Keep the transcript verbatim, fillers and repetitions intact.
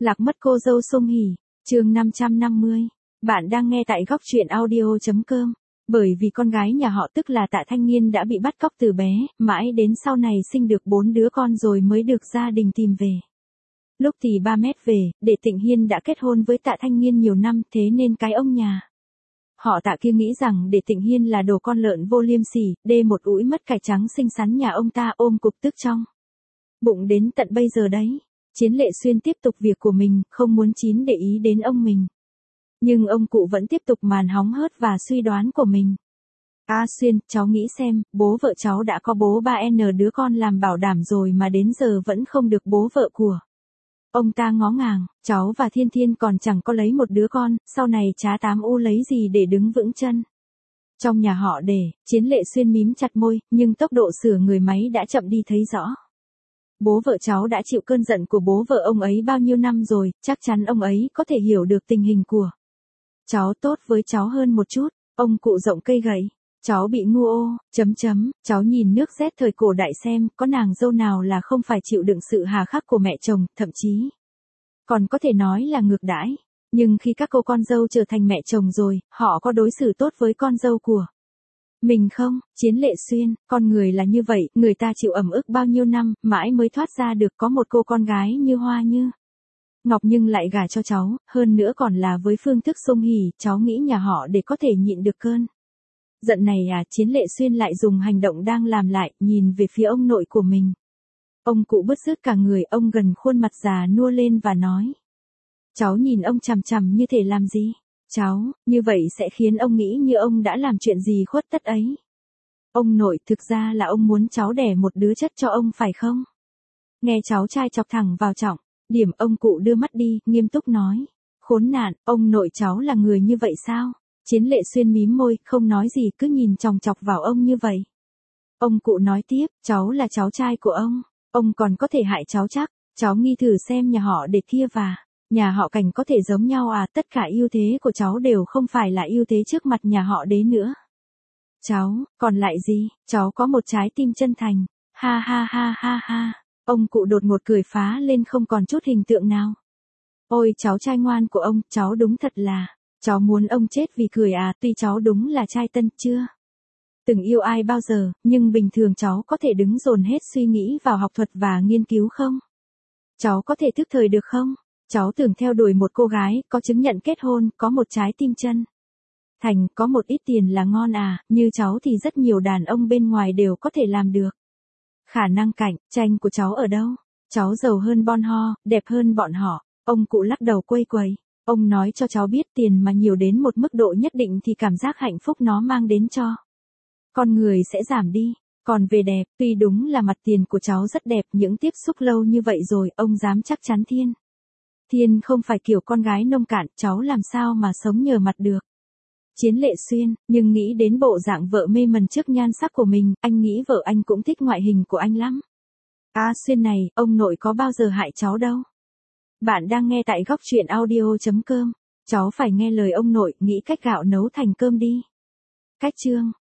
Lạc mất cô dâu Song Hỷ, chương năm trăm năm mươi. Bạn đang nghe tại góc truyện audio chấm com. Bởi vì con gái nhà họ tức là Tạ Thanh Niên đã bị bắt cóc từ bé, mãi đến sau này sinh được bốn đứa con rồi mới được gia đình tìm về. Lúc thì ba mét về, Đệ Tịnh Hiên đã kết hôn với Tạ Thanh Niên nhiều năm, thế nên cái ông nhà họ Tạ kia nghĩ rằng Đệ Tịnh Hiên là đồ con lợn vô liêm sỉ, đê một ủi mất cải trắng xinh xắn nhà ông ta ôm cục tức trong bụng đến tận bây giờ đấy. Chiến Lệ Xuyên tiếp tục việc của mình, không muốn Chín để ý đến ông mình. Nhưng ông cụ vẫn tiếp tục màn hóng hớt và suy đoán của mình. A Xuyên, cháu nghĩ xem, bố vợ cháu đã có bố ba n đứa con làm bảo đảm rồi mà đến giờ vẫn không được bố vợ của. Ông ta ngó ngàng, cháu và Thiên Thiên còn chẳng có lấy một đứa con, sau này chá tám u lấy gì để đứng vững chân. Trong nhà họ Để, Chiến Lệ Xuyên mím chặt môi, nhưng tốc độ sửa người máy đã chậm đi thấy rõ. Bố vợ cháu đã chịu cơn giận của bố vợ ông ấy bao nhiêu năm rồi, chắc chắn ông ấy có thể hiểu được tình hình của cháu tốt với cháu hơn một chút. Ông cụ rộng cây gậy. Cháu bị ngu ô, chấm chấm, cháu nhìn nước rét thời cổ đại xem, có nàng dâu nào là không phải chịu đựng sự hà khắc của mẹ chồng, thậm chí còn có thể nói là ngược đãi. Nhưng khi các cô con dâu trở thành mẹ chồng rồi, họ có đối xử tốt với con dâu của mình không? Chiến Lệ Xuyên, con người là như vậy, người ta chịu ẩm ức bao nhiêu năm, mãi mới thoát ra được có một cô con gái như hoa như ngọc nhưng lại gả cho cháu, hơn nữa còn là với phương thức Song Hỷ, cháu nghĩ nhà họ để có thể nhịn được cơn giận này à? Chiến Lệ Xuyên lại dùng hành động đang làm lại, nhìn về phía ông nội của mình. Ông cụ bứt rứt cả người, ông gần khuôn mặt già nua lên và nói. Cháu nhìn ông chằm chằm như thể làm gì? Cháu, như vậy sẽ khiến ông nghĩ như ông đã làm chuyện gì khuất tất ấy. Ông nội, thực ra là ông muốn cháu đẻ một đứa chất cho ông phải không? Nghe cháu trai chọc thẳng vào trọng điểm, ông cụ đưa mắt đi, nghiêm túc nói. Khốn nạn, ông nội cháu là người như vậy sao? Chiến Lệ Xuyên mím môi, không nói gì, cứ nhìn chòng chọc vào ông như vậy. Ông cụ nói tiếp, cháu là cháu trai của ông, ông còn có thể hại cháu chắc, cháu nghi thử xem nhà họ Để kia và nhà họ Cảnh có thể giống nhau à? Tất cả ưu thế của cháu đều không phải là ưu thế trước mặt nhà họ Đế nữa. Cháu, còn lại gì? Cháu có một trái tim chân thành. Ha ha ha ha ha. Ông cụ đột ngột cười phá lên không còn chút hình tượng nào. Ôi cháu trai ngoan của ông, cháu đúng thật là, cháu muốn ông chết vì cười à? Tuy cháu đúng là trai tân chưa từng yêu ai bao giờ, nhưng bình thường cháu có thể đứng dồn hết suy nghĩ vào học thuật và nghiên cứu không? Cháu có thể thức thời được không? Cháu tưởng theo đuổi một cô gái, có chứng nhận kết hôn, có một trái tim chân thành, có một ít tiền là ngon à? Như cháu thì rất nhiều đàn ông bên ngoài đều có thể làm được. Khả năng cạnh tranh của cháu ở đâu? Cháu giàu hơn bọn họ, đẹp hơn bọn họ. Ông cụ lắc đầu quây quầy. Ông nói cho cháu biết tiền mà nhiều đến một mức độ nhất định thì cảm giác hạnh phúc nó mang đến cho con người sẽ giảm đi. Còn về đẹp, tuy đúng là mặt tiền của cháu rất đẹp, những tiếp xúc lâu như vậy rồi, ông dám chắc chắn Thiên Thiên không phải kiểu con gái nông cạn, cháu làm sao mà sống nhờ mặt được. Chiến Lệ Xuyên, nhưng nghĩ đến bộ dạng vợ mê mẩn trước nhan sắc của mình, anh nghĩ vợ anh cũng thích ngoại hình của anh lắm. A Xuyên này, ông nội có bao giờ hại cháu đâu. Bạn đang nghe tại góc truyện audio chấm com. Cháu phải nghe lời ông nội, nghĩ cách gạo nấu thành cơm đi. Cách chương